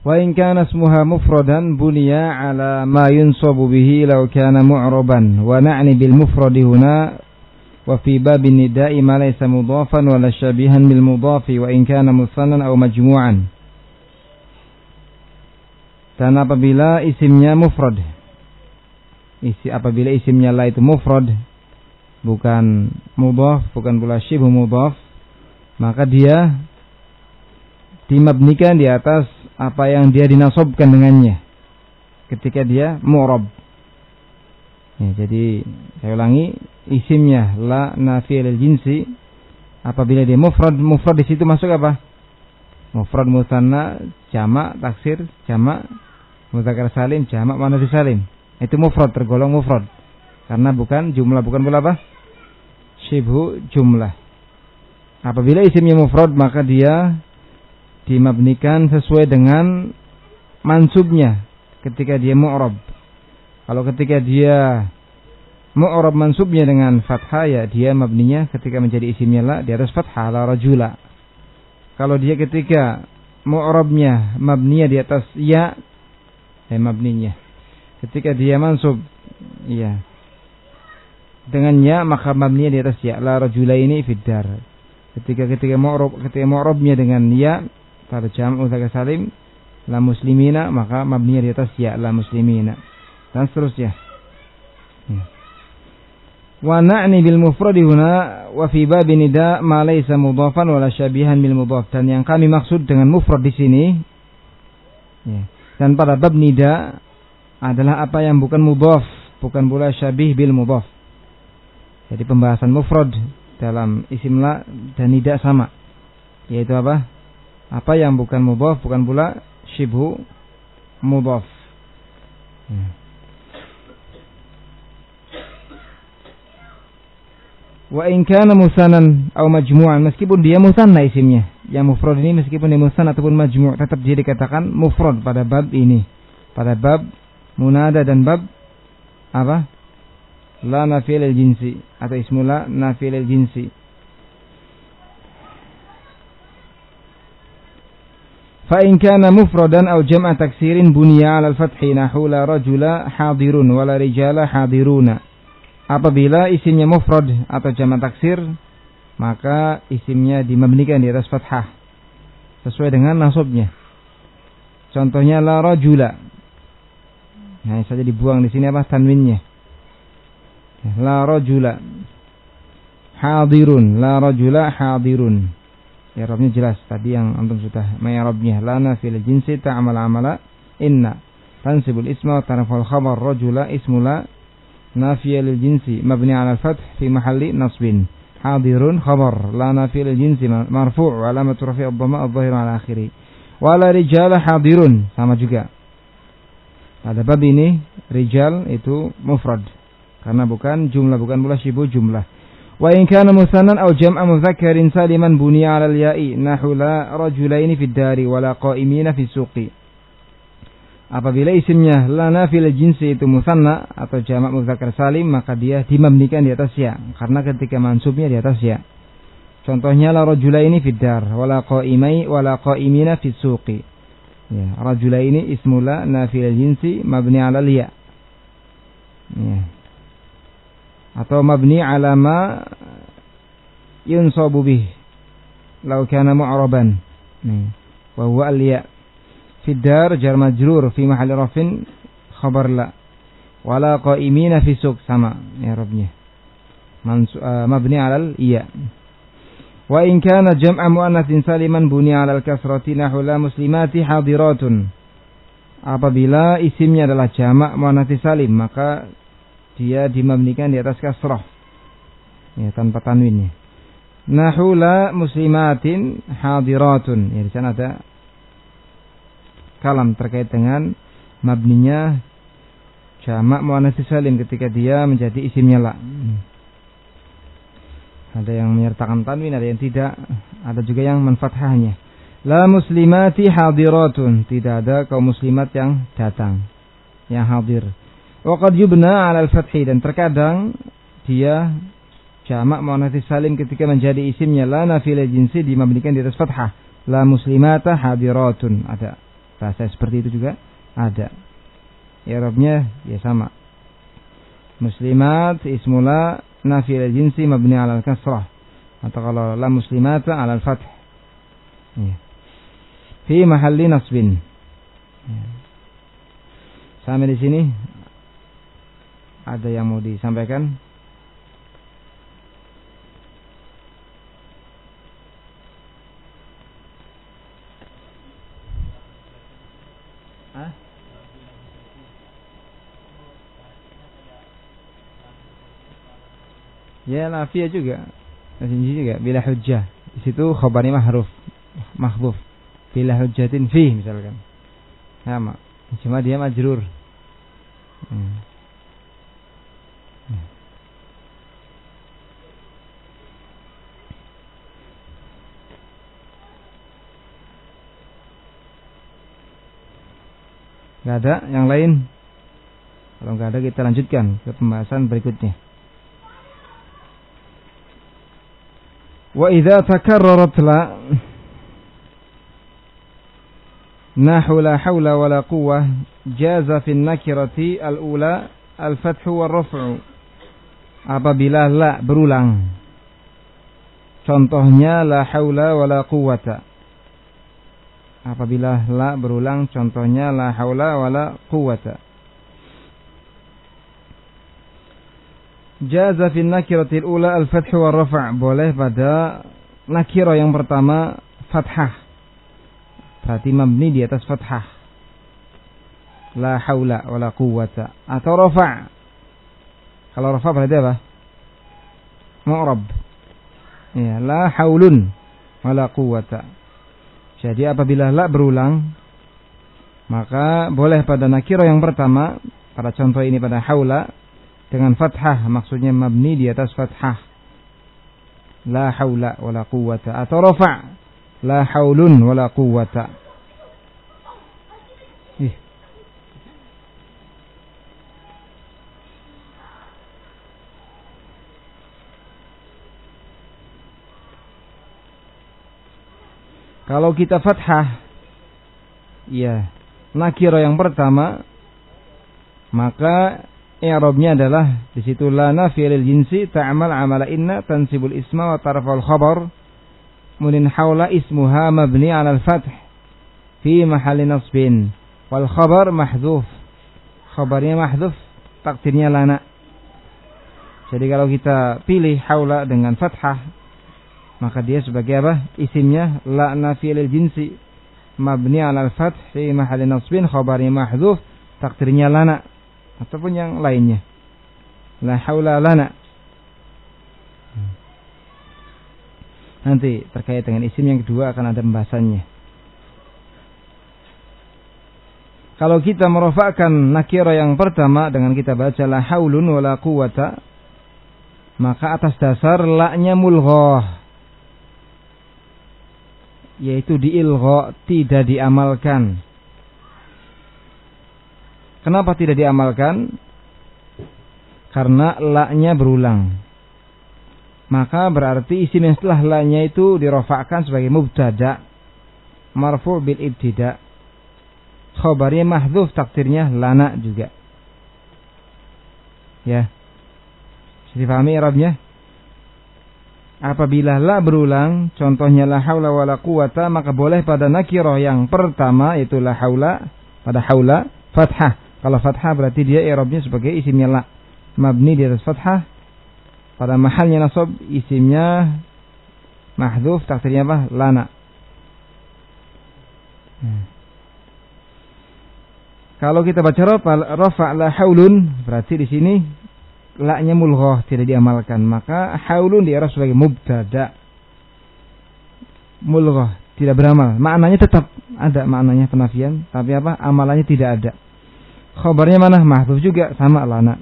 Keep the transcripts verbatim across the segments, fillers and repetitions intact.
Wa in kana ismuha mufradan buniya ala ma yunsabu bihi law kana mu'raban wa na'ni bil mufradi huna wa fi babin nida'i ma laysa mudhafan wa la shabihan bil mudhafi wa in kana musannan aw majmu'an. Dan apabila isimnya mufrad, isi apabila isimnya la itu mufrad, bukan mudhaf, bukan pula syibhu mudhaf, maka dia dimabnikan di atas apa yang dia dinasobkan dengannya ketika dia mu'rab. Ya, jadi saya ulangi, isimnya la nafiyah lil jinsi, apabila dia mufrad, mufrad di situ masuk apa? Mufrad musanna, jamak taksir, jamak mudzakkar salim, jamak muannats salim. Itu mufrad, tergolong mufrad karena bukan jumlah, bukan pula apa? Syibhu jumlah. Apabila isimnya mufrad, maka dia dimabnikan sesuai dengan mansubnya ketika dia mu'rab. Kalau ketika dia mu'rab mansubnya dengan fathah, ya dia mabninya ketika menjadi isimnya la di atas fathah, la rajula. Kalau dia ketika mu'rabnya mabninya di atas ya, ya mabninya ketika dia mansub ya dengan ya, maka mabninya di atas ya, la rajula ini fiddar. Ketika ketika mu'rab ketika mu'rabnya dengan ya pada jamak mudzakkar salim, la muslimina, maka mabninya di atas ya, la muslimina, dan seterusnya. Ya. Wa na'ni bil mufradi huna wa fi bab nida ma laysa mudhafan wa la syabihan bil mudhaf. Dan yang kami maksud dengan mufrad di sini, ya, dan pada bab nida adalah apa yang bukan mudhaf, bukan pula syabih bil mudhaf. Jadi pembahasan mufrad dalam isim la dan nida sama, yaitu apa? Apa yang bukan mudhaf, bukan pula syibhu mudhaf. Ya. Wa in kana musannan aw majmu'an, meskipun dia musanna isimnya, yang mufrad ini meskipun dia musanna ataupun majmu', tetap dia dikatakan mufrad pada bab ini, pada bab munada dan bab apa? La nafiyah lil jinsi atau ismu la nafiyah lil jinsi. Fa in kana mufradan aw jam'a taksirin buniya 'ala al-fathi nahu la rajula hadirun wa la rijala hadiruna. Apabila isimnya mufrad atau jamak taksir, maka isimnya dimabnikan di atas fathah sesuai dengan nasabnya. Contohnya la rajula. Nah, saja dibuang di sini apa tanwinnya. La rajula hadirun, la rajula hadirun. I'rabnya jelas tadi yang antum sudah ma'rabnya. La nafil jinsi ta'mal amala inna tansibul isma wa tarfa'ul khabar rajula ismu la nafiyah lil jinsi mabni 'ala al-fath fi mahalli nasbin. Hadirun khabar la nafiyah lil jinsi marfu' wa alamatu rafi' ad-dhamma adh-dhahir 'ala akhiri. Wa la rijala hadirun, sama juga. Pada bab ini rijal itu mufrad karena bukan jumlah, bukan pula syibu jumlah. Wa in kana musannan aw jam'a mudzakkarin saliman buniya 'ala al-ya'i nahu la rajulaini fid dari wa la qa'imina fis suqi. Apabila isimnya la nafil jinsi itu musanna atau jamak mudzakkar salim, maka dia dimabnikan di atas ya karena ketika mansubnya di atas ya. Contohnya la rajulaini fid dar wa la qa'imai wa la qa'imina fis suqi. Ya, rajulaini ismu la nafil jinsi mabni 'ala al-ya. Ya. Atau mabni 'ala ma yunsabu bih law kana mu'raban. Wa huwa al-ya. Fi dar jar majrur fi mahalli rafin khabar la. Wala qa'imina fi suq, sama i'rabnya. Uh, mabni 'ala al-ya. Wa in kana jam'a muannatsin saliman buni 'ala al-kasrati nahu la muslimati hadiratun. Apabila isimnya adalah jamak muannats salim, maka dia dimabnikan di atas kasrah, ya, tanpa tanwinnya. Nahu la muslimatin hadiratun. Ya, di sana ada kalam terkait dengan mabninya jamak muannats salim ketika dia menjadi isimnya la. Ada yang menyertakan tanwin, ada yang tidak, ada juga yang menfathahnya. La muslimati hadiratun, tidak ada kaum muslimat yang datang, yang hadir. Waqad yubna 'ala al-fathi, dan terkadang dia jamak muannats salim ketika menjadi isimnya la nafil jinsi dimabnikan di atas fathah. La muslimata hadiratun, ada. Bahasa seperti itu juga ada. I'rabnya ya sama. Muslimat ismula nafi al-jinsi mabni 'ala al-kasrah. Atau kalau la muslimata 'ala al-fath. Ya. Fi mahalli nasbin. Ya. Sampai di sini ada yang mau disampaikan? Hah? Ya, nafiyah juga. Nafiyah juga bila hujjah. Di situ khabarnya mahruf, mahdzuf. Bila hujjatin fi misalkan. Sama. Cuma dia majrur. Hmm. Gak ada yang lain? Kalau gak ada kita lanjutkan ke pembahasan berikutnya. Wa idza takarrarat la nahu la hawla wa la quwwah jaza fi an-nakirati al-ula al-fathu war-raf'u. Apabila la berulang, contohnya la haula wa la quwwata. Apabila la berulang, contohnya la haula wa la quwwata. Jaza fi an-nakirati al-ula al-fathu war-raf'. Boleh pada nakirah yang pertama fathah. Berarti mabni di atas fathah. La haula wa la quwwata. Atau rafa'. Kalau rafa' berarti apa? Mu'rab. Ya, la haulun wa la quwwata. Jadi apabila la berulang, maka boleh pada nakirah yang pertama, pada contoh ini pada haula, dengan fathah, maksudnya mabni di atas fathah. La haula wa la quwwata. Atau rafa'. La haulun wa la quwwata. Ih. Kalau kita fathah, ya, nakirah yang pertama, maka i'rabnya adalah di situ la nafiya lil jinsi ta'mal 'amala inna tansibul isma wa tarfa'ul khabar munin haula ismuha mabni 'ala al-fath fi mahalli nasbin wal khabar mahdhuf. Khabarnya mahdhuf, takdirnya lana. Jadi kalau kita pilih haula dengan fathah, maka dia sebagai apa? Isimnya la nafiya lil jinsi mabni 'ala al-fath fi mahalli nasbin, khabarnya mahdhuf, takdirnya lana. Ataupun yang lainnya. La haula lana. Nanti terkait dengan isim yang kedua akan ada pembahasannya. Kalau kita merofakkan nakirah yang pertama dengan kita baca la haulun wa la quwwata, maka atas dasar la-nya mulghah, yaitu diilgha, tidak diamalkan. Kenapa tidak diamalkan? Karena la-nya berulang. Maka berarti isim yang setelah la-nya itu dirofakkan sebagai mubtada, marfu' bil ibtida. Khabarnya mahdhuf, takdirnya lana juga. Ya. Bisa dipahami i'rabnya? Apabila la berulang, contohnya la haula wa la quwwata, maka boleh pada nakirah yang pertama, yaitu la haula, pada haula fathah. Kalau fathah berarti dia i'rabnya sebagai isimnya la, mabni di atas fathah, pada mahalnya nasab isimnya mahdhuf, takdirnya apa? Lana. Hmm. Kalau kita baca rafa' la haulun, berarti di sini la-nya mulghah, tidak diamalkan. Maka haulun di i'rab sebagai mubtada, mulghah, tidak beramal. Maknanya tetap ada, maknanya penafian, tapi apa? Amalannya tidak ada. Khabarnya mana? Mahdhuf juga, sama lana.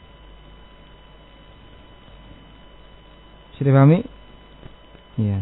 Sudah pahami? Iya.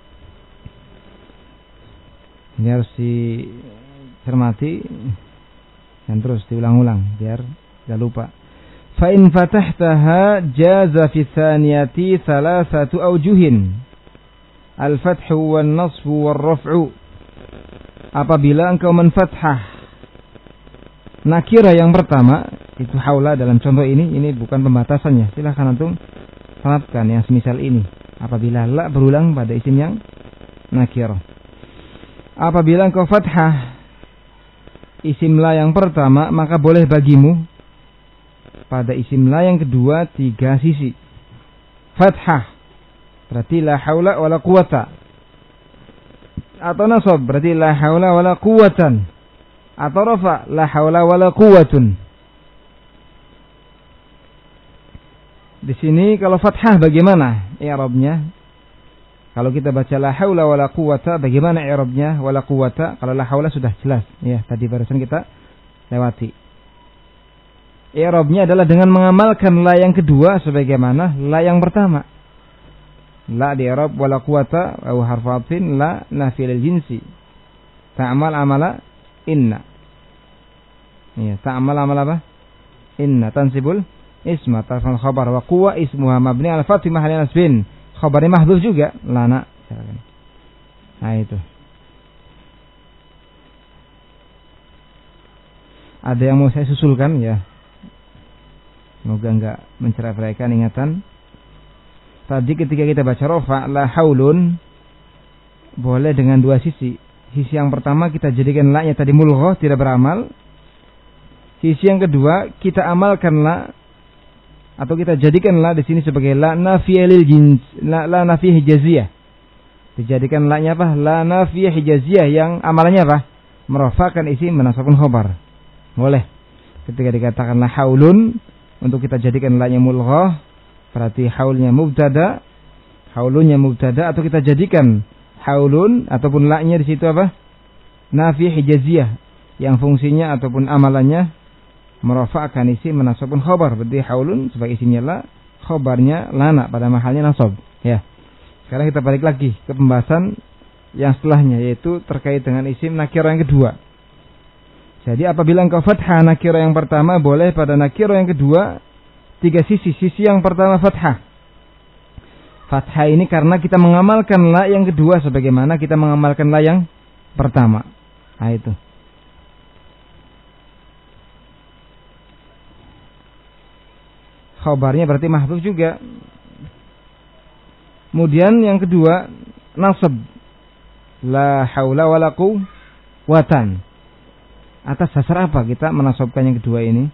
Ini harus dicermati dan terus diulang-ulang biar tidak lupa. Fa in fatahtaha jaza fi tsaniyati thalathatu awjuhin. Al-fathu wan nasbu war raf'u. apabila engkau menfathah nakirah yang pertama, itu haula dalam contoh ini, ini bukan pembatasannya. Silahkan antum terapkan yang semisal ini. Apabila la berulang pada isim yang nakirah. Apabila engkau fathah isim la yang pertama, maka boleh bagimu pada isim la yang kedua tiga sisi. Fathah berarti la haula wala quwata. Atau nasab berarti la haula wala quwatan. Atau rafa la haula wala quwatun. Di sini kalau fathah bagaimana i'rabnya? Kalau kita baca la haula wala quwata, bagaimana i'rabnya wala quwata? Kalau la haula sudah jelas, ya tadi barusan kita lewati. I'rabnya adalah dengan mengamalkan la yang kedua sebagaimana la yang pertama. La di i'rab wala quwata wa harfu atfin la nafi lil jinsi. Ta'mal amala inna. Ya, ta'mal amala apa? Inna tansibul isma tarfal khabar wa quwa ismuha mabni al fath fi mahalli nasbin. Khabarnya mahdhuf juga, lana. Nah itu. Ada yang mau saya susulkan ya. Semoga enggak menceraikan ingatan. Tadi ketika kita baca rafa la haulun boleh dengan dua sisi. Sisi yang pertama kita jadikan la-nya tadi mulghah, tidak beramal. Sisi yang kedua kita amalkan la atau kita jadikanlah di sini sebagai la nafiyah lil jins, la, la nafiyah hijaziyah. Dijadikan la-nya apa? La nafiyah hijaziyah yang amalannya apa? Merafakan isim menasabkan khabar. Boleh. Ketika dikatakan la haulun untuk kita jadikan la-nya mulghah, berarti haulnya mubtada, haulunnya mubtada, atau kita jadikan haulun ataupun la-nya di situ apa? Nafiyah hijaziyah yang fungsinya ataupun amalannya merafa'kan isim menasabkan khabar. Berarti haulun sebagai isimnya la, khabarnya lana pada mahalnya nasab. Ya. Sekarang kita balik lagi ke pembahasan yang setelahnya, yaitu terkait dengan isim nakirah yang kedua. Jadi apabila engkau fathah nakirah yang pertama, boleh pada nakirah yang kedua tiga sisi. Sisi yang pertama fathah. Fathah ini karena kita mengamalkan la yang kedua sebagaimana kita mengamalkan la yang pertama. Nah itu. Khabarnya berarti mahdhuf juga. Kemudian yang kedua nasab la haula wala quwwatan. Atas dasar apa kita menasabkan yang kedua ini?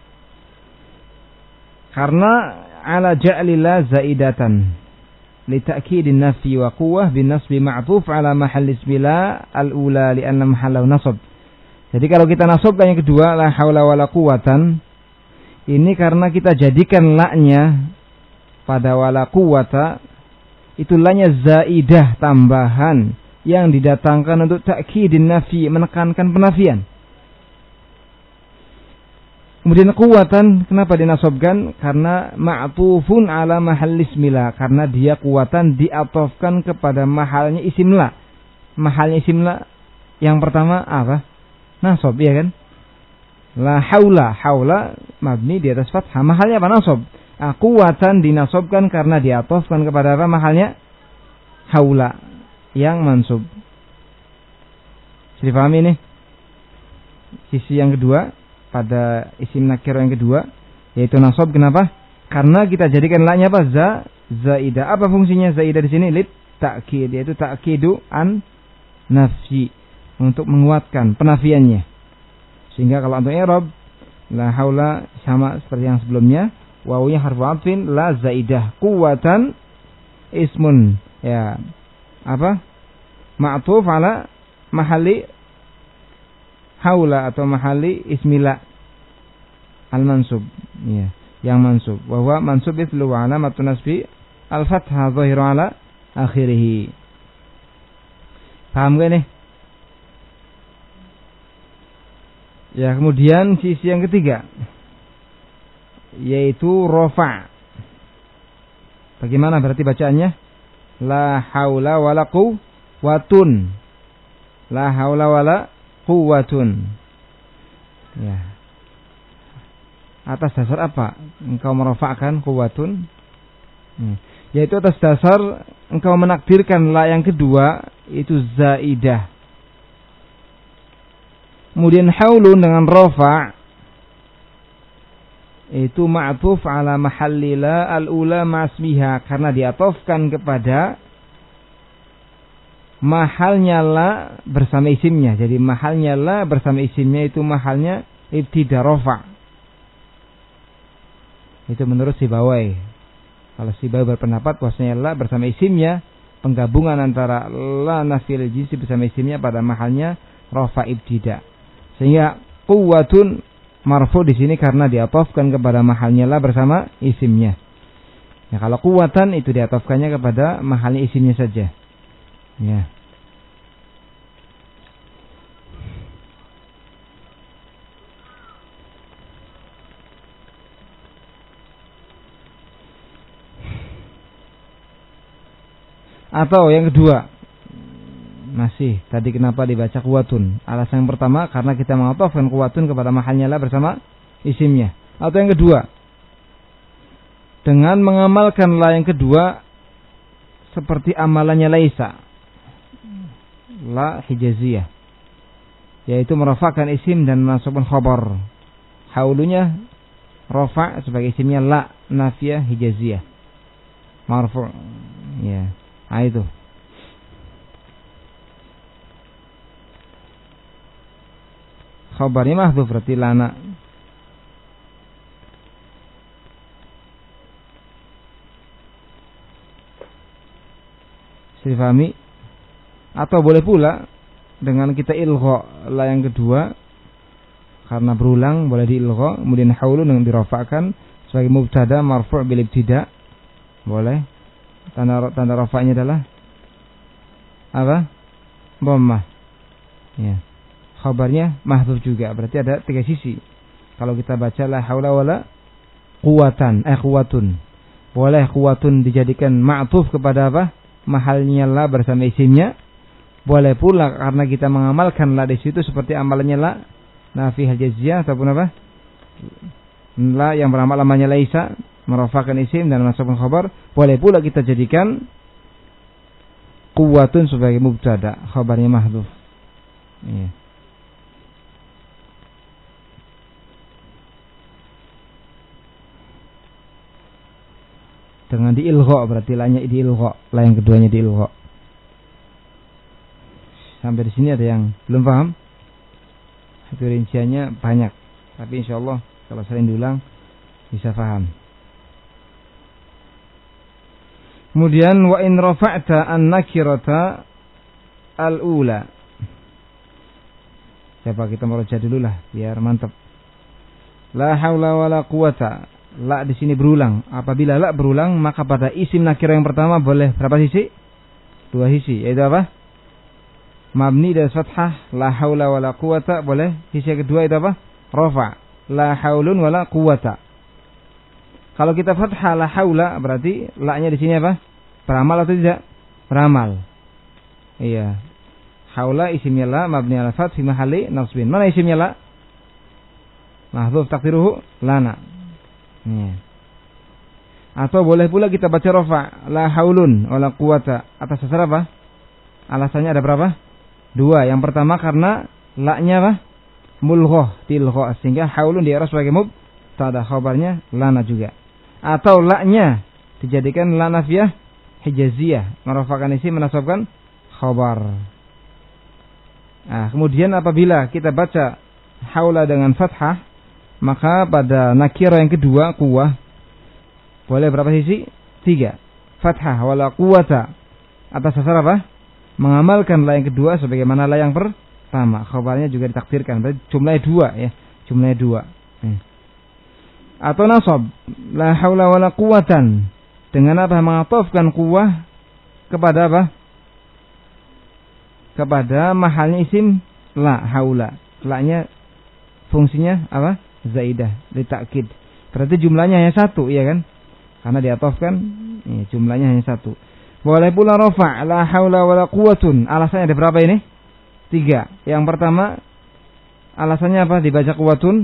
Karena ala ja'lila zaidatan li ta'kidin nafi wa quwwah bin nasbi ma'tuf ala mahall ismila al-ula li anna mahallahu nasab. Jadi kalau kita nasabkan yang kedua la haula wala quwwatan, ini karena kita jadikan la-nya pada wala quwwata, itu la-nya zaidah, tambahan yang didatangkan untuk ta'kidin nafi, menekankan penafian. Kemudian quwwatan kenapa dinasabkan? Karena ma'tufun ala mahall ismila, karena dia quwwatan diatofkan kepada mahalnya isim la. Mahalnya isim la yang pertama apa? Nasab, ya kan? La haula, haula mabni di atas fathah, mahalnya apa? Nasab. Nah, quwwatan dinasabkan karena diatofkan kepada apa? Mahalnya haula yang mansub. Bisa dipahami ini? Sisi yang kedua pada isim nakirah yang kedua, yaitu nasab. Kenapa? Karena kita jadikan la-nya apa? Za, zaidah. Apa fungsinya zaidah di sini? Lit ta'kid, yaitu ta'kidu an nafsi, untuk menguatkan penafiannya. Sehingga kalau untuk i'rab la haula sama seperti yang sebelumnya, wawunya harfu atfin la zaidah, quwwatan ismun, ya apa? Ma'tuf ala mahalli haula atau mahalli ismila al-mansub, ya, yang mansub. Wa huwa mansub ithlu wa alamatun nasbi al-fathah dhahiru ala akhirih. Paham gak nih? Ya, kemudian sisi yang ketiga yaitu rafa. Bagaimana berarti bacaannya? La haula wala quwwatun. La haula wala quwwatun. Ya. Atas dasar apa engkau merafa'kan quwwatun? Hmm. Yaitu atas dasar engkau menakdirkan la yang kedua itu zaidah. Kemudian haulun dengan rafa itu ma'tuf ala mahallila al-ula ma'asmiha, karena diatofkan kepada mahalnya la bersama isimnya. Jadi mahalnya la bersama isimnya itu mahalnya ibtida rafa. Itu menurut Sibawai. Kalau Sibawai berpendapat bahwasanya la bersama isimnya, penggabungan antara la nafiyul jinsi bersama isimnya pada mahalnya rafa ibtida. Sehingga quwwatun marfu di sini karena diatofkan kepada mahalnya la bersama isimnya. Ya, kalau quwwatan itu diatofkannya kepada mahalnya isimnya saja. Ya. Atau yang kedua, masih tadi kenapa dibaca kuwatun? Alasan yang pertama karena kita mengatofkan kuwatun kepada mahalnya la bersama isimnya. Atau yang kedua, dengan mengamalkan la yang kedua seperti amalannya laisa, la hijaziyah, yaitu merafakan isim dan menasabkan khabar. Haulunya rafa sebagai isimnya la nafiyah hijaziyah marfu'. Ya. Nah, itu. Khabarnya mahdhuf berarti lana. Difahami? Atau boleh pula dengan kita ilgha la yang kedua karena berulang boleh diilgha, kemudian haulu dengan dirafa'kan sebagai mubtada marfu' bil ibtida. Boleh. Tanda tanda rafa'nya adalah apa? Dhammah. Ya. Khabarnya mahdzuf juga. Berarti ada tiga sisi. Kalau kita baca la haula wala quwatan, eh quwatun. Boleh quwatun dijadikan ma'tuf kepada apa? Mahalnya la bersama isimnya. Boleh pula karena kita mengamalkan la di situ seperti amalannya la nafi hajaziyah ataupun apa? La yang beramal namanya laisa, merafakan isim dan masukkan khabar. Boleh pula kita jadikan quwwatun sebagai mubtada, khabarnya mahdhuf. Iya. Dengan diilgha berarti la-nya diilgha, la yang keduanya diilgha. Sampai di sini ada yang belum paham? Itu rinciannya banyak, tapi insyaallah kalau sering diulang bisa paham. Kemudian wa in rafa'ta an-nakirata al-ula. Coba kita meroja dulu lah biar mantap. La haula wala quwata. La di sini berulang. Apabila la berulang maka pada isim nakirah yang pertama boleh berapa sisi? Dua sisi. Yaitu apa? Mabni dan fathah la haula wala quwata boleh. Sisi kedua itu apa? Rafa. La haulun wala quwata. Kalau kita fathah la haula berarti la-nya di sini apa? Beramal atau tidak? Beramal. Iya. Haula isimnya la mabni ala fath fi mahalli nasbin. Mana isimnya la? Mahdhuf taqdiruhu lana. Iya. Atau boleh pula kita baca rafa la haulun wala quwata atas dasar apa? Alasannya ada berapa? Dua. Yang pertama karena la-nya apa? Mulghah, tilghah, sehingga haulun di sebagai mubtada, khabarnya lana juga. Atau la-nya dijadikan la nafiyah hijaziyah, merafakan isim menasabkan khabar. Nah, kemudian apabila kita baca haula dengan fathah, maka pada nakirah yang kedua quwwah boleh berapa sisi? Tiga. Fathah wala quwata atas dasar apa? Mengamalkan la yang kedua sebagaimana la yang pertama. Khabarnya juga ditakdirkan. Berarti jumlahnya dua ya. Jumlahnya dua. Hmm. Atau nasab la haula wala quwatan dengan apa? Mengatofkan quwwah kepada apa? Kepada mahalnya isim la haula. La-nya fungsinya apa? Zaidah, ditakkid. Berarti jumlahnya hanya satu, iya kan? Karena diatofkan, ya, jumlahnya hanya satu. Boleh pula rafa' la haula wala quwatun. Alasannya ada berapa ini? Tiga. Yang pertama, alasannya apa? Dibaca quwatun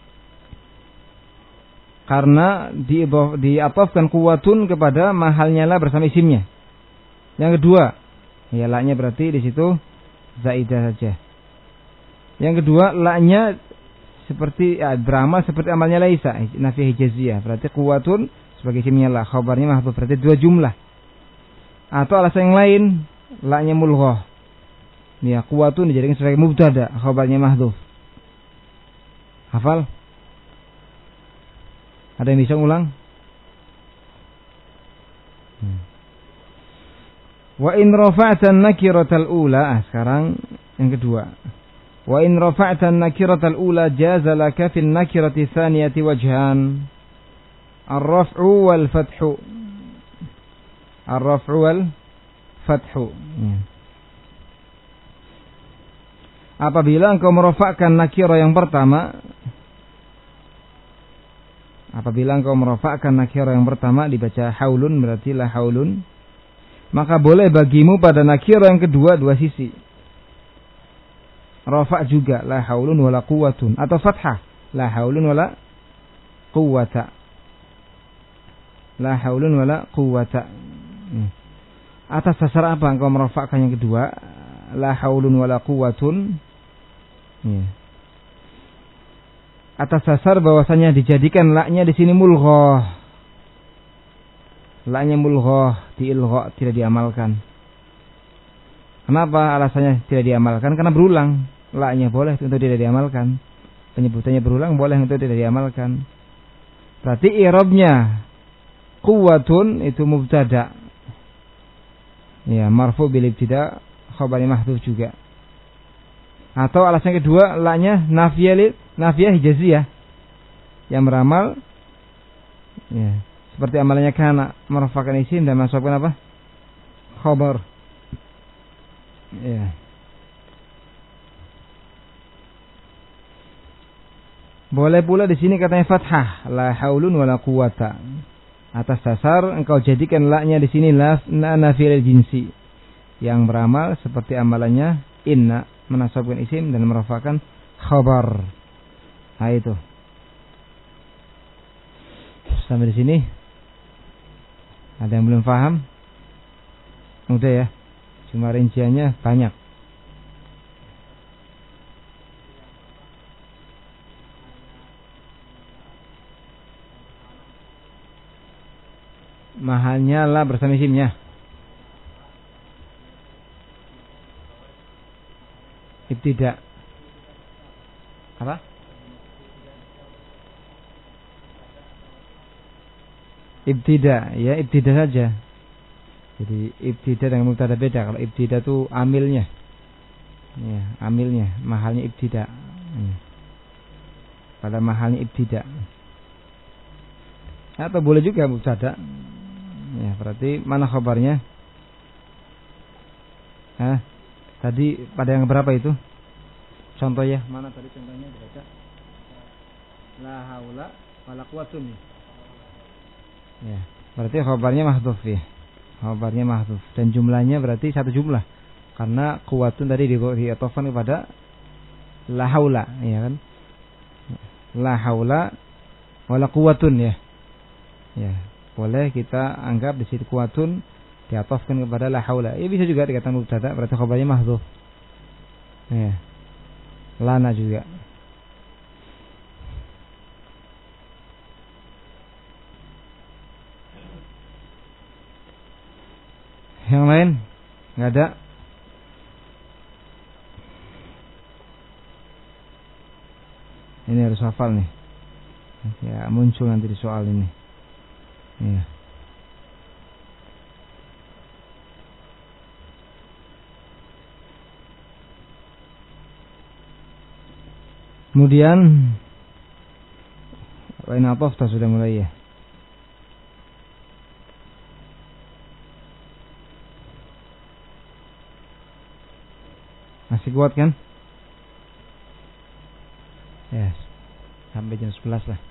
karena di, diatofkan quwatun kepada mahalnya la bersama isimnya. Yang kedua, ya la-nya berarti di situ zaidah saja. Yang kedua, la-nya seperti ya, beramal seperti amalnya laisa, nafi hijaziyah. Berarti quwwatun sebagai isimnya la, khabarnya mahdhuf, berarti dua jumlah. Atau alasan yang lain, la-nya mulghah. Ya, quwwatun dijadikan sebagai mubtada, khabarnya mahdhuf. Hafal? Ada yang bisa ulang? Hmm. Wa in rafa'ta an-nakiratal ula, ah, sekarang yang kedua. Wa in rafa'ta an-nakiratal ula jaza laka fil nakirati tsaniyati wajhan. Ar-raf'u wal fathu. Ar-raf'u wal fathu. Ya. Apabila engkau merofakkan nakirah yang pertama, apabila engkau merofakkan nakirah yang pertama dibaca haulun, berarti la haulun, maka boleh bagimu pada nakirah yang kedua dua sisi. Rafa' juga la haulun wala quwwatun, atau fathah la haulun wala quwwata. La haulun wala quwwata. Atas dasar apa engkau merofakkan yang kedua? La haulun wala quwwatun. Ya. Atas dasar bahwasanya dijadikan la-nya di sini mulghah. La-nya mulghah, diilgha, tidak diamalkan. Kenapa alasannya tidak diamalkan? Karena berulang. La-nya boleh untuk tidak diamalkan. Penyebutannya berulang boleh untuk tidak diamalkan. Berarti i'rabnya quwwatun itu mubtada. Ya, marfu bil ibtida, khabar mahdhuf juga. Atau alasan kedua, la-nya nafiyah nafiyah hijaziyah. Yang beramal ya, seperti amalannya kana, merafa'kan isim dan masukkan apa? Khabar. Ya. Boleh pula di sini katanya fathah, la haulun wala quwwata. Atas dasar engkau jadikan la-nya di sini la nafiyil jinsi, yang beramal seperti amalannya inna, menasabkan isim dan merafa'kan khabar. Nah itu. Sampai di sini. Ada yang belum paham? Udah ya. Cuma rinciannya banyak. Mahalnya lah bersama isimnya. Ibtida. Apa? Ibtida, ya ibtida saja. Jadi ibtida dengan mubtada beda. Kalau ibtida itu amilnya, ya amilnya, mahalnya ibtida. Ya. Pada mahalnya ibtida. Atau boleh juga mubtada. Ya, berarti mana khabarnya? Hah? Tadi pada yang berapa itu? Contoh ya, mana tadi contohnya dibaca? La haula wala quwwatun. Ya, berarti khabarnya mahdhuf ya. Khabarnya mahdhuf dan jumlahnya berarti satu jumlah. Karena quwwatun tadi diatofkan kepada la haula, ya kan? La haula wala quwwatun ya. Ya, boleh kita anggap di situ quwwatun diatofkan kepada la haula. Ya bisa juga dikatakan mubtada, berarti khabarnya mahdhuf. Ya. Lana juga. Yang lain? Enggak ada? Ini harus hafal nih. Ya, muncul nanti di soal ini. Ya. Kemudian lain apa sudah mulai ya. Masih kuat kan? Ya, yes. Sampai jam sebelas lah.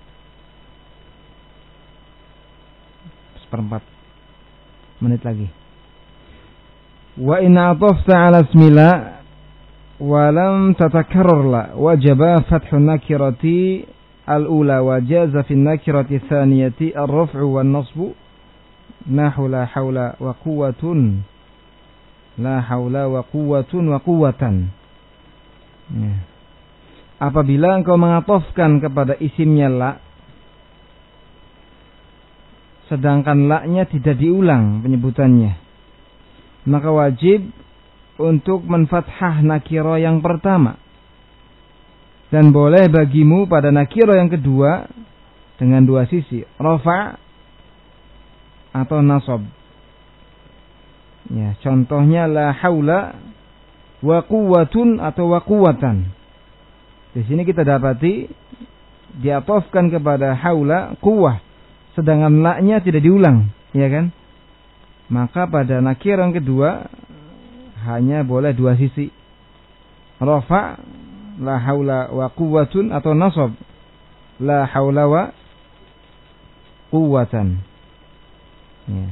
Seperempat menit lagi. Wa in atafta ala ismila wa lam tatakarrar la wajaba fathu nakirati al-ula wa jaza fi nakirati thaniyati ar-raf'u wan nasbu nahu la hawla wa quwwatun la hawla wa quwwatun wa quwwatan. Ya. apabila engkau mengatofkan kepada isimnya la, sedangkan la-nya tidak diulang penyebutannya, maka wajib untuk menfathah nakiro yang pertama, dan boleh bagimu pada nakiro yang kedua dengan dua sisi, rafa atau nasab. Ya, contohnya la haula wa quwwatun atau wa quwwatan. Di sini kita dapati diatofkan kepada haula quwwah, sedangkan la-nya tidak diulang, ya kan? Maka pada nakir yang kedua hanya boleh dua sisi, rafa la haula wa quwwatun atau nasab la haula wa quwwatan. Ya.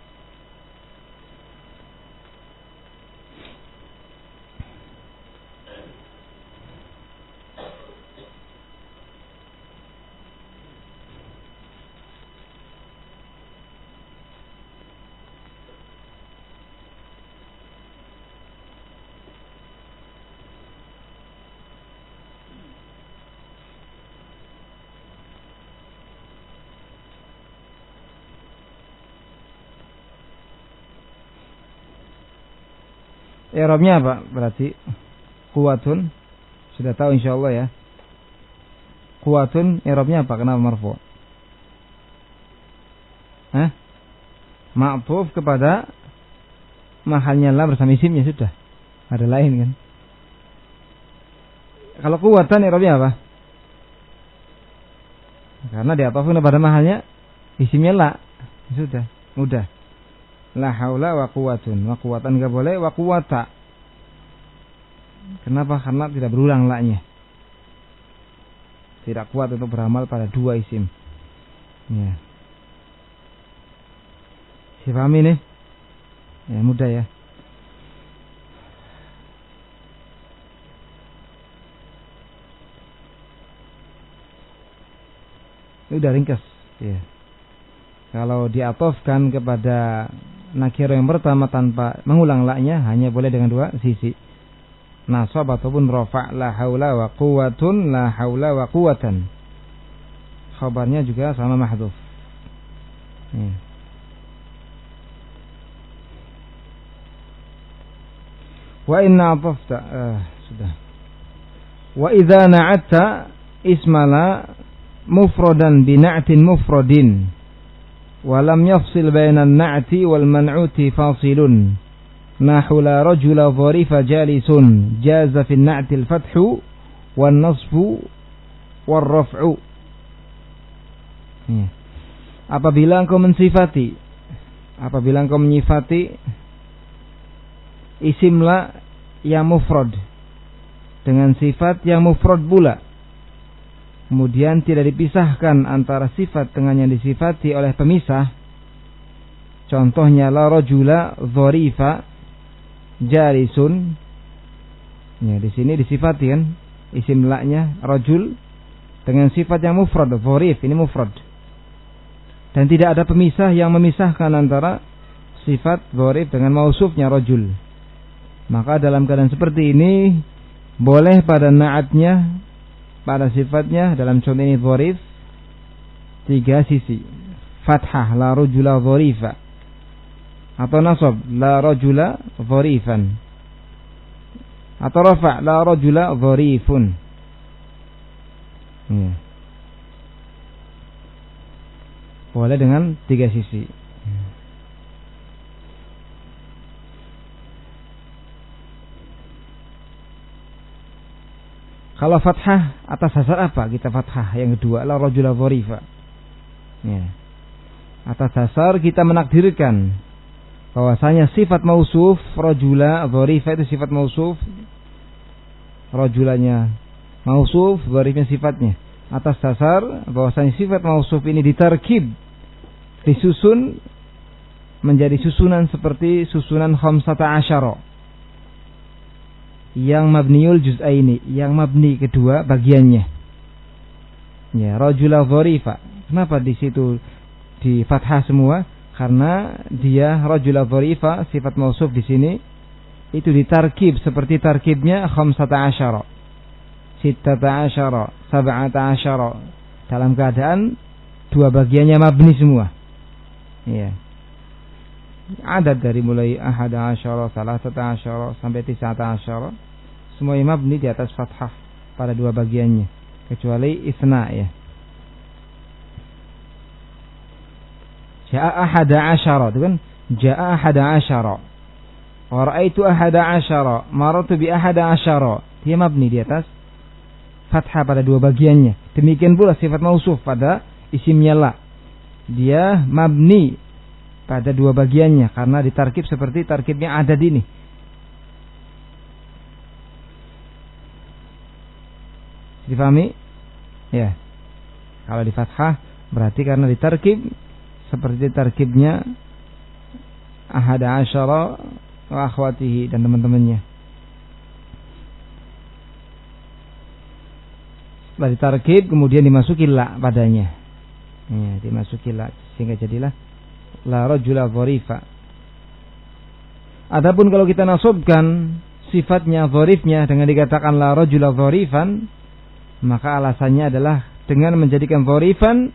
I'rabnya apa? Berarti kuwatun sudah tahu insyaallah ya. Kuwatun i'rabnya apa? Kenapa marfu'? Hah? Ma'tuf kepada mahalnya la bersama isimnya sudah. Ada lain kan? Kalau kuwatan i'rabnya apa? Karena diatofkan pada mahalnya isimnya la. Sudah, mudah. La haula wa quwwatun. Wa quwwatan enggak boleh, wa quwwata. Kenapa? Karena tidak berulang la-nya. Tidak kuat untuk beramal pada dua isim. Ya. Dipahami nih? Ya, mudah ya. Ini udah ringkas. Ya. Kalau diatofkan kepada nakiro yang pertama tanpa mengulang la-nya hanya boleh dengan dua sisi, nasab ataupun rafa, la haula wa quwwatun la haula wa quwwatan. Khabarnya juga sama mahdhuf. Ya. Wa inna atafta uh, sudah. Wa idza na'atta ismala mufradan bi na'tin mufradin walam yafsil bainan na'ti wal man'uti fasilun nahu la rajula dharifa jalisun jaza fi an-na'ti al-fathu wan nasbu war raf'u. Ya. Apabila engkau mensifati apabila engkau menyifati isim la yang mufrad dengan sifat yang mufrad pula, kemudian tidak dipisahkan antara sifat dengan yang disifati oleh pemisah. Contohnya la rajula dharifa jalisun. Ya, di sini disifati kan isim la-nya rajul dengan sifat yang mufrad, dharif ini mufrad. Dan tidak ada pemisah yang memisahkan antara sifat dharif dengan mausufnya rajul. Maka dalam keadaan seperti ini boleh pada na'atnya, pada sifatnya, dalam contoh ini dharif, tiga sisi, fathah la rajula dharifa, atau nasab la rajula dharifan, atau rafa la rajula dharifun. Ya. Boleh dengan tiga sisi. Kalau fathah atas dasar apa kita fathah? Yang kedua la rajula dharifa. Ya. Atas dasar kita menakdirkan bahwasanya sifat mausuf rajula dharifa itu sifat mausuf, rajulanya mausuf, dharifnya sifatnya. Atas dasar bahwasanya sifat mausuf ini ditarkib, disusun menjadi susunan seperti susunan khamsata asyara, yang mabniul juz'aini, yang mabni kedua bagiannya. Ya, rajula dharifa. Kenapa di situ di fathah semua? Karena dia rajula dharifa, sifat mausuf di sini itu ditarkib seperti tarkibnya khamsata asyara. sittata asyara, sab'ata asyara. Dalam keadaan dua bagiannya mabni semua. Iya. Adad dari mulai ahada asyara, salasata asyara sampai tis'ata asyara, semua mabni di atas fathah pada dua bagiannya, kecuali isna ya. Ja'a ahada asyara, itu kan ja'a ahada asyara. Wa ra'aitu ahada asyara, marartu bi ahada asyara. Dia mabni di atas fathah pada dua bagiannya. Demikian pula sifat mausuf pada isimnya la. Dia mabni pada dua bagiannya karena ditarkib seperti tarkibnya adad ini. Difahami? Ya. Kalau di fathah berarti karena ditarkib seperti tarkibnya ahada asyara wa akhwatihi dan teman-temannya. Setelah ditarkib kemudian dimasuki la padanya. Ya, dimasuki la sehingga jadilah la rajula dharifa. Adapun kalau kita nasabkan sifatnya dharifnya dengan dikatakan la rajula dharifan, maka alasannya adalah dengan menjadikan dharifan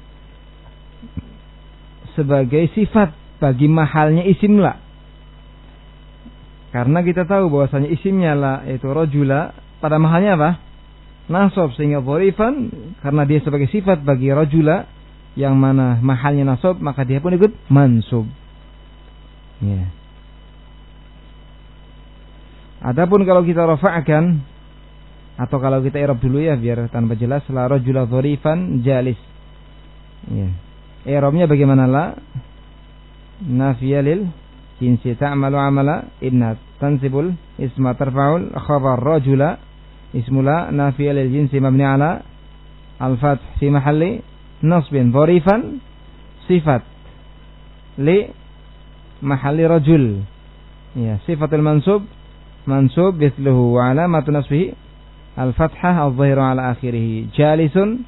sebagai sifat bagi mahalnya isim la. Karena kita tahu bahwasanya isimnya la yaitu rajula pada mahalnya apa? Nasab, sehingga dharifan karena dia sebagai sifat bagi rajula yang mana mahalnya nasab, maka dia pun ikut mansub. Ya. Adapun kalau kita rafa'kan atau kalau kita i'rab dulu ya biar tanpa jelas, la rajula dharifan jalis. Ya. I'rabnya bagaimana la? Nafiyah lil jinsi ta'malu amala inna tansibul isma tarfa'ul khabar rajula ismula nafiyah lil jinsi mabni ala al-fath fi mahalli nasbin dharifan sifat li mahalli rajul. Ya, sifatul mansub mansub mithluhu wa alamatu nasbihi al-fathah adh-dhahiru ala akhirih. Jalisun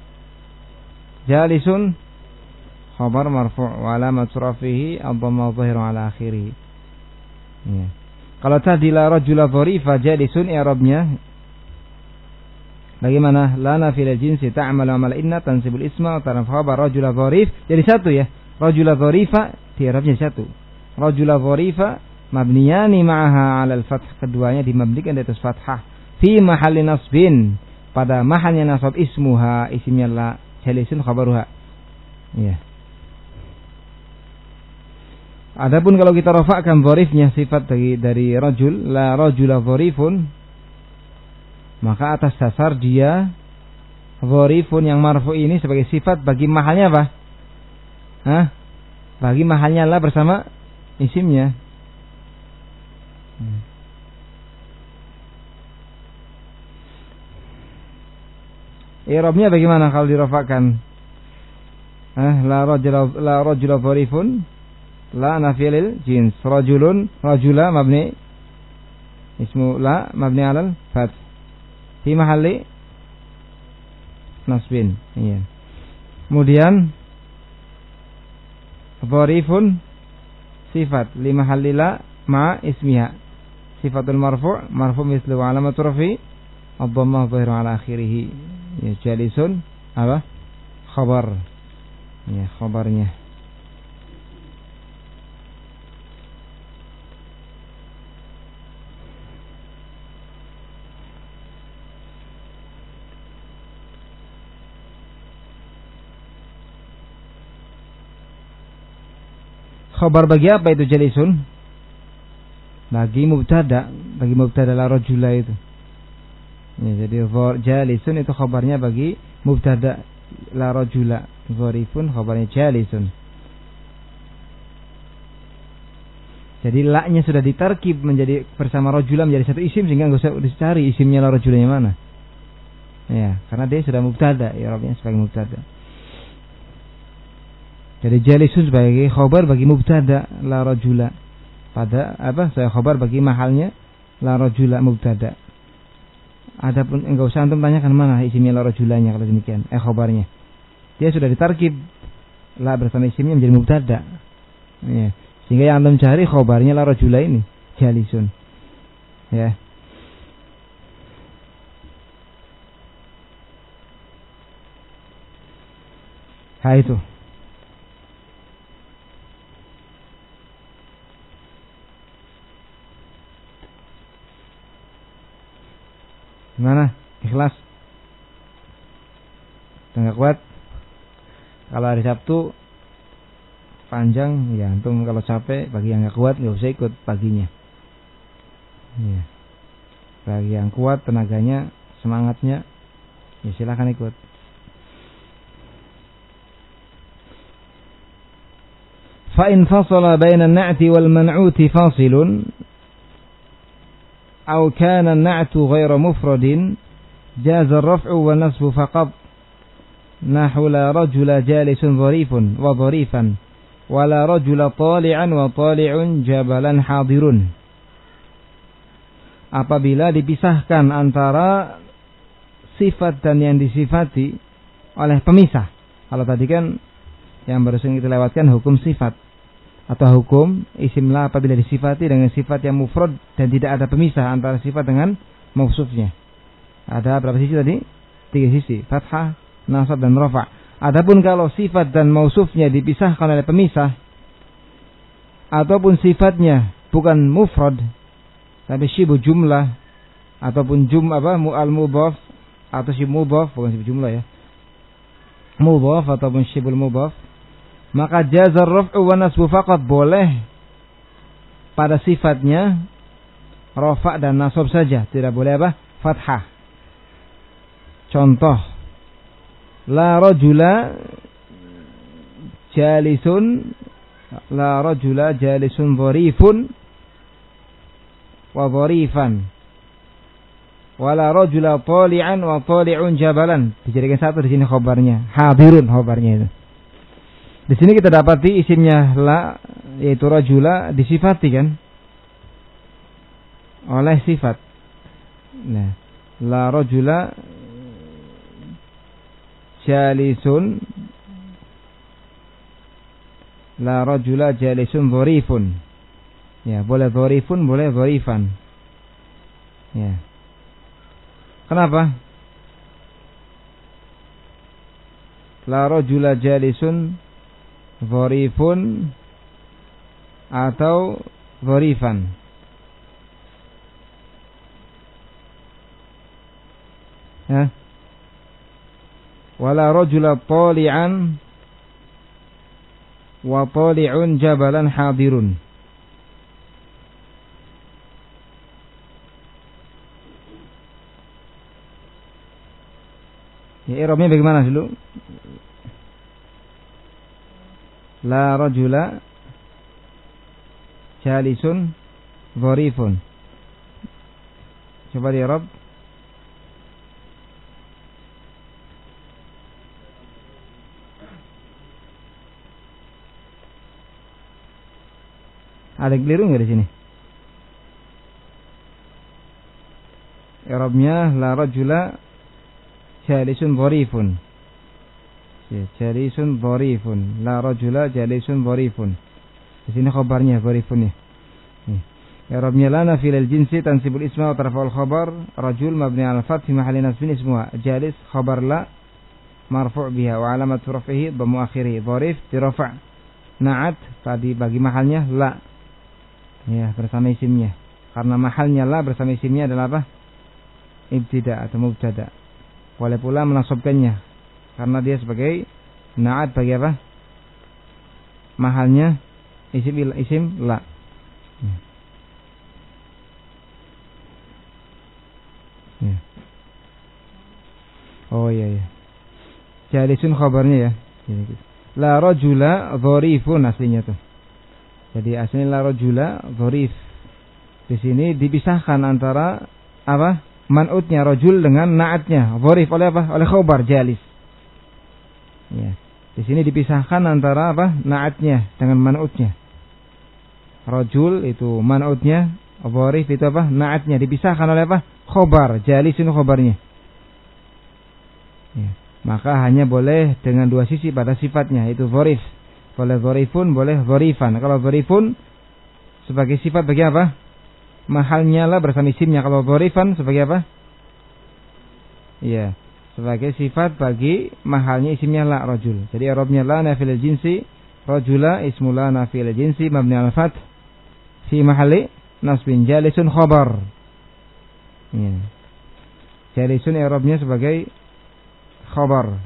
jalisun khabar marfu' wa alamat rafihi ad-dhamma adh-dhahiru ala akhirih. Ya. Kalau tadi la rajula dharifa jalisun i'rabnya bagaimana? La nafil jinsi ta'malu amal inna tansibul isma wa tarfu khabar rajula dharif. Jadi satu ya. Rajula dharifa di i'rabnya satu. Rajula dharifa mabniyani ma'aha 'ala al-fath, keduanya dimabnikan di atas fathah fi mahalli nasbin, pada mahalnya nasab ismuha, isimnya la, jalisun khabaruha. Ya. Adapun kalau kita rafa'kan dharifnya sifat dari dari rajul, la rajula dharifun, maka atas dasar dia dharifun yang marfu ini sebagai sifat bagi mahalnya apa? Hah? Bagi mahalnya la bersama isimnya. Hmm. I'rabnya bagaimana kalau dirafa'kan? Eh, la rajula la rajula dharifun, la nafiyil jins, rajulun rajula mabni ismu la mabni alal fath fi mahalli nasbin. Iya. Kemudian dharifun sifat li mahalli la ma ismiha, sifatul marfu' marfu' mislu alamatu rafi ad-dhammah dhahiru ala akhirih. Ya, jalisun apa? Khabar. Ya, khabarnya. Khabar bagi apa itu jalisun? Bagi mubtada, bagi mubtada la rajula itu. Ya, jadi jalisun itu khabarnya bagi mubtada la rajula, dharifun khabarnya jalisun. Jadi la-nya sudah ditarkib menjadi bersama rajula menjadi satu isim, sehingga enggak usah dicari isimnya la rajulanya mana. Ya, karena dia sudah mubtada, ya Rabbnya sebagai mubtada. Jadi jalisun sebagai khabar bagi mubtada la rajula. Pada apa? Saya khabar bagi mahalnya la rajula mubtada. Adapun enggak usah antum tanyakan mana isimnya la rajulanya kalau demikian, eh khabarnya. Dia sudah ditarkib la bersama isimnya menjadi mubtada. Ya. Sehingga yang antum cari khabarnya la rajula ini, jalisun. Ya. Ha itu. Gimana? Ikhlas? Enggak kuat? Kalau hari Sabtu panjang, ya antum kalau capek, bagi yang enggak kuat enggak usah ikut paginya. Ya. Bagi yang kuat tenaganya, semangatnya, ya silakan ikut. Fa in fasala baina an-na'ti wal man'uti fasilun aw kana an-na'tu ghayra mufradin jaza ar-raf'u wa nasbu faqat nahu la rajula jalisun dharifun wa dharifan wa la rajula tali'an wa tali'un jabalan hadirun. Apabila dipisahkan antara sifat dan yang disifati oleh pemisah. Kalau tadi kan yang barusan kita lewatkan hukum sifat atau hukum isim la apabila disifati dengan sifat yang mufrad dan tidak ada pemisah antara sifat dengan mausufnya. Ada berapa sisi tadi? Tiga sisi, fathah, nasab dan rafa'. Adapun kalau sifat dan mausufnya dipisahkan oleh pemisah ataupun sifatnya bukan mufrad tapi syibu jumlah ataupun jum apa al mudhaf atau syibu mudhaf, bukan syibu jumlah ya, mudhaf ataupun syibul mudhaf, maka jazar raf'u wa nasbu faqat, boleh pada sifatnya rafa' dan nasab saja, tidak boleh apa? Fathah. Contoh, la rajula jalisun, la rajula jalisun dharifun wa dharifan wala rajula tali'an wa tali'un jabalan. Dijadikan satu di sini khabarnya, hadirun khabarnya itu. Di sini kita dapati isimnya la, yaitu rajula, disifati kan oleh sifat. Nah, la rajula jalisun, la rajula jalisun dharifun. Ya, boleh dharifun, boleh dharifan. Ya. Kenapa? La rajula jalisun dharifun atau dharifan. Ya. Wala rajula tali'an wa tali'un jabalan hadirun. Ya, i'rabnya bagaimana dulu? La rajula jalisun dharifun. Coba di i'rab. Ada yang keliru enggak di sini? I'rabnya la rajula jalisun dharifun. Ya, jalisun dharifun. La rajula jalisun dharifun. Di sini khabarnya dharifun ya. I'rabnya la nafil al-jinsi tansibul isma wa tarfa'ul khabar rajul mabni 'ala al-fath fi mahalli nasbin ismuha. Jalis khabar la marfu' biha wa 'alamat raf'ihi dhammu akhirih. Dharif dirafa'. Na'at tadi bagi mahalnya la. Ya, bersama isimnya. Karena mahalnya la bersama isimnya adalah apa? Ibtida atau mubtada. Boleh pula menasabkannya karena dia sebagai na'at bagi apa? Mahalnya isim isim la. Ya. Ya. Oh iya ya. Jalisun khabarnya ya. La rajula dharifun aslinya tuh. Jadi aslinya la rajula dharif. Di sini dipisahkan antara apa? Man'utnya rajul dengan na'atnya dharif oleh apa? Oleh khabar jalis. Ya. Di sini dipisahkan antara apa? Na'atnya dengan man'utnya. Rajul itu man'utnya, dharif itu apa? Na'atnya, dipisahkan oleh apa? Khabar, jalis itu khabarnya. Ya. Maka hanya boleh dengan dua sisi pada sifatnya, itu dharif. Boleh dharifun, boleh dharifan. Kalau dharifun sebagai sifat bagi apa? Mahalnya lah bersama isimnya. Kalau dharifan sebagai apa? Iya, sebagai sifat bagi mahalnya isimnya la rajul. Jadi i'rabnya la nafil jinsi, rajula ismu la nafil jinsi mabni al fath fi mahalli nasbin jalisun khabar. Ya. Jalisun i'rabnya sebagai khabar.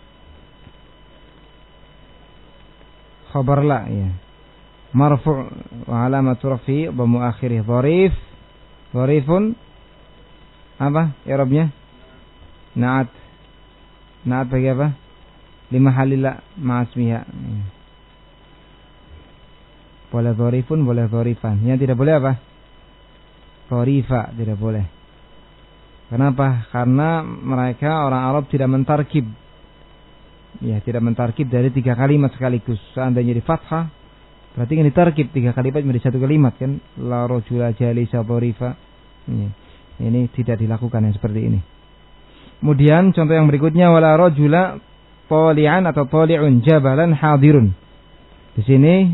Khabar la ya. Marfu' wa alamatu rafi' dhammu akhirih dharif. Dharifun apa i'rabnya? Na'at. Na'at bagi apa? Lima halila ma'asmiha. Boleh dharifun, boleh dharifan. Yang tidak boleh apa? Dharifa, tidak boleh. Kenapa? Karena mereka orang Arab tidak mentarkib. Ya, tidak mentarkib dari tiga kalimat sekaligus. Seandainya di fathah, berarti kan ditarkib tiga kalimat menjadi satu kalimat kan? La rajula jalisa dharifa. Ini, ini tidak dilakukan yang seperti ini. Kemudian contoh yang berikutnya wala rajula tali'an atau tali'un jabalan hadirun. Di sini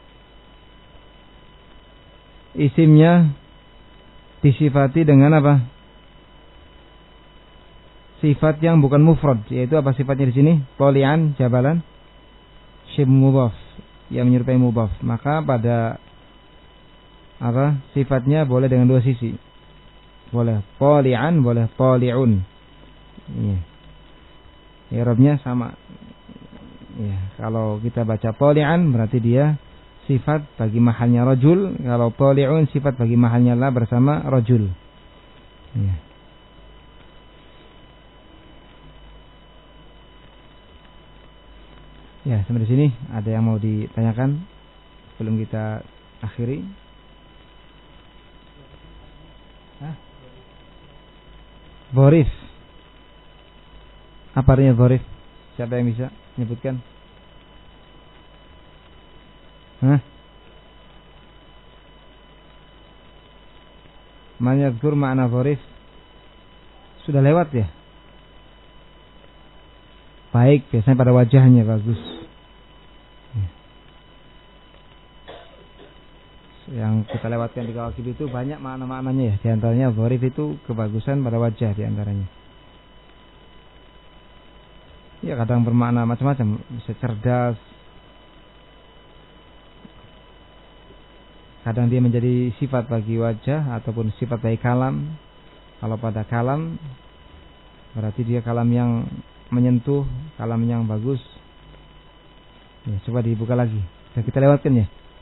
isimnya disifati dengan apa? Sifat yang bukan mufrad, yaitu apa sifatnya di sini? Tali'an jabalan syib mudhaf yang menyerupai mudhaf. Maka pada apa? Sifatnya boleh dengan dua sisi. Boleh tali'an, boleh tali'un. Iya. I'rabnya sama. Ya, kalau kita baca tali'an berarti dia sifat bagi mahalnya rajul, kalau tali'un sifat bagi mahalnya la bersama rajul. Ya. Ya, sampai di sini ada yang mau ditanyakan sebelum kita akhiri? Hah? Dharif. Apa artinya dharif? Siapa yang bisa menyebutkan? Hah? Man yadhkur ma'na dharif? Sudah lewat ya? Baik, biasanya pada wajahnya bagus. Yang kita lewatkan di kawakib itu banyak makna-maknanya ya. Di antaranya dharif itu kebagusan pada wajah di antaranya. Ya kadang bermakna macam-macam, bisa cerdas. Kadang dia menjadi sifat bagi wajah ataupun sifat bagi kalam. Kalau pada kalam berarti dia kalam yang menyentuh, kalam yang bagus. Ya, coba dibuka lagi. Sudah kita lewatkan ya.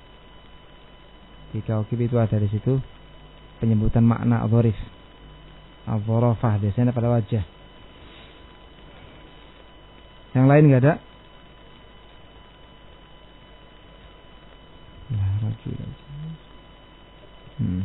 Di kawakib itu ada di situ penyebutan makna dharif. Al-dharafah biasanya pada wajah. Yang lain enggak ada? Nah, lagi lagi. Hmm.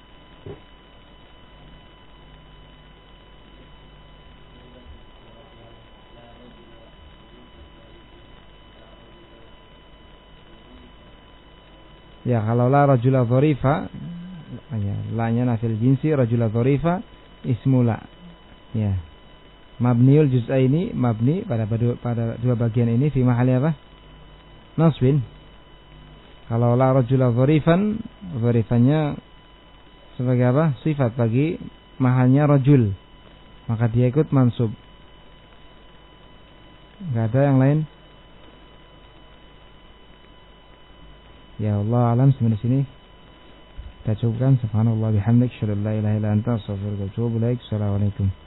Ya, kalau la rajula dharifa, ya, la-nya nafil jinsi, rajula dharifa ismula. Ya. Mabniul juz'aini, mabni pada pada dua bagian ini fi mahalli apa? Nasbin. Kalau la rajula dharifan, dharifannya sebagai apa? Sifat bagi mahalnya rajul. Maka dia ikut mansub. Enggak ada yang lain? Ya Allah alam sampai di sini. Kita cukupkan. Subhanallah bihamdik, syada la ilaha illa anta, astaghfiruka wa atubu ilaik. Assalamualaikum.